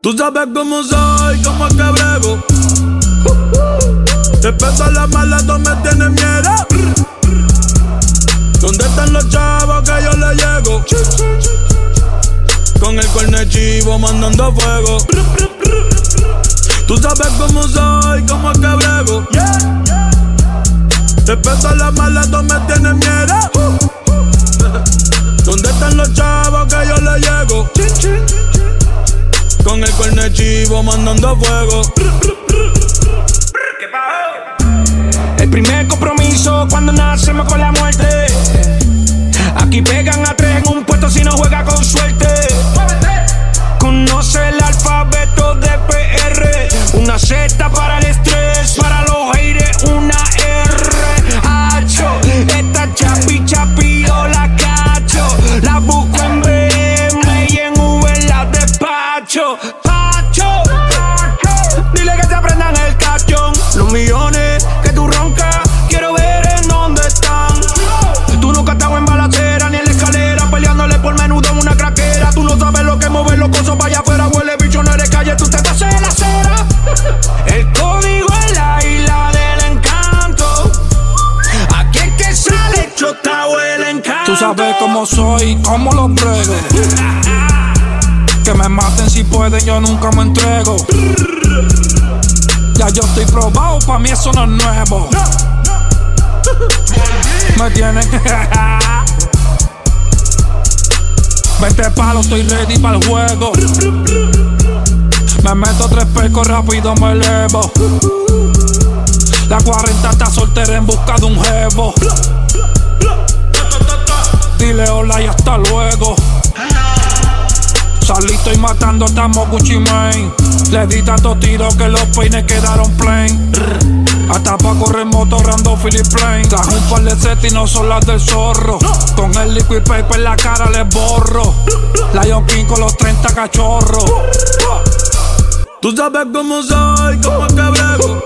Tú sabes cómo soy, cómo es que brego. Respeto a las malas, tú me tienes miedo. ¿Dónde están los chavos que yo le llego? Con el corne chivo mandando fuego. Tú sabes cómo soy, cómo es que brego. Respeto a las malas, tú me tienes miedo. ¿Dónde están los chavos que yo le llego? Con el corne chivo mandando fuego. El primer compromiso cuando nacemos con la muerte. Aquí pegan a tres en un puesto si no juega con suerte. Conoce el alfabeto de PR. Una Z para el estrés, para los haters una R. Hacho, esta chapi chapi yo la cacho. La busco en BM y en Uber la despacho. Pacho, dile que te aprendan el cachón. Los millones que tú roncas, quiero ver en dónde están. Tú nunca has estado en balacera ni en la escalera, peleándole por menudo en una craquera. Tú no sabes lo que mover los cosos vaya afuera. Huele bicho, no eres calle, tú te estás en la acera. El código es la isla del encanto. Aquí es que sale chotao el encanto. Tú sabes cómo soy, cómo lo brego. Que me maten si pueden, yo nunca me entrego. Ya yo estoy probado, pa' mí eso no es nuevo. Me tienen 20 palos, estoy ready para el juego. Me meto 3 pecos, rápido me elevo. La 40 está soltera en busca de un jevo. Dile hola y hasta luego. Salí, estoy matando, estamos Gucci Mane. Le di tantos tiros que los peines quedaron plain. Hasta pa' correr motorrando Philip Plain. Trajo un par de sets y no son las del zorro. Con el liquid paper en la cara les borro. Lion King con los 30 cachorros. Tú sabes cómo soy, cómo es que brego.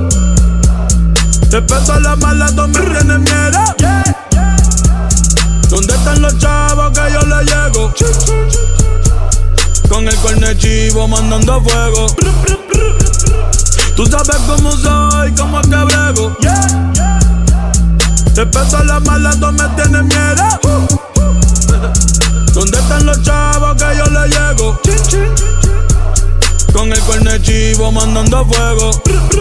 Respeto a las malas, tú me tienes miedo. ¿Dónde están los chavos que yo le llego? Con el corne chivo mandando fuego. Tú sabes cómo soy, cómo es que brego. Respeto a las malas, tú me tienes miedo. ¿Dónde están los chavos que yo le llego? Con el corne chivo mandando fuego.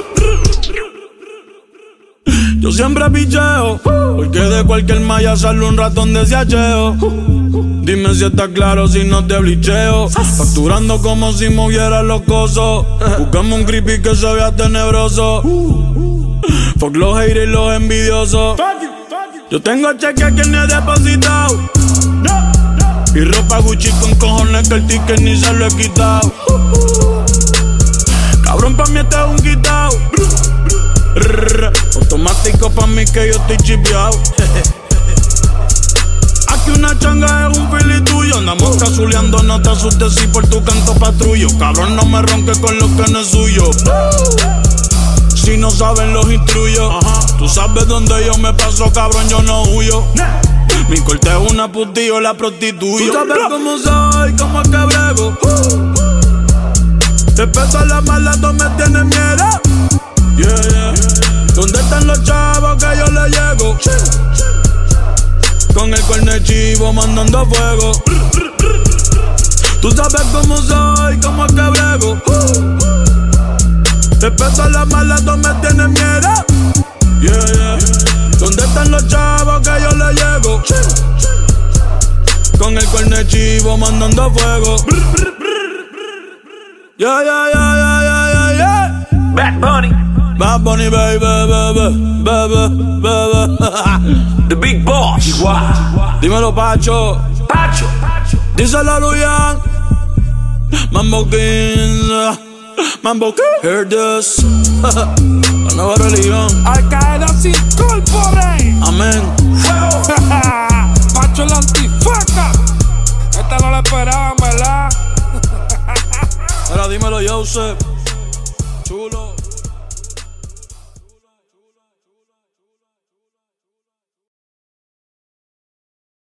Yo siempre picheo, porque de cualquier malla sale un ratón de siacheo. Dime si está claro si no te blicheo. Facturando como si moviera los cosos. Buscamos un creepy que se vea tenebroso. Fuck los haters y los envidiosos. Yo tengo cheque que ni he depositado. Y ropa Gucci con cojones que el ticket ni se lo he quitado. Cabrón, pa' mí este es un quitao. Automático pa' mí que yo estoy chipeado. Aquí una changa es un fili tuyo. Andamos casuleando, no te asustes si por tu canto patrullo. Cabrón, no me ronques con lo que no es suyo. Si no saben los instruyo. Tú sabes dónde yo me paso, cabrón, yo no huyo. Mi corte es una putillo, la prostituyo. Tú sabes cómo soy, cómo es que brego. Respeto a las malas, tú me tienes miedo. ¿Dónde están los chavos que yo le llego? Con el corne chivo mandando fuego. Tú sabes cómo soy, cómo es que brego. Respeto a las malas, tú me tienes miedo. ¿Dónde están los chavos que yo le llego? Con el corne chivo mandando fuego. Bad Bunny, Bad Bunny, baby, baby, baby, baby. The Big Boss. Dímelo, Pacho. Pacho. Díselo, Luyan. Mambo King. Mambo King. Hear this. La nueva religión. Al Qaeda se incorpore. Amén. Pacho la antifaca. Esta no la esperaban, ¿verdad? Ahora dímelo, Joseph. Chulo.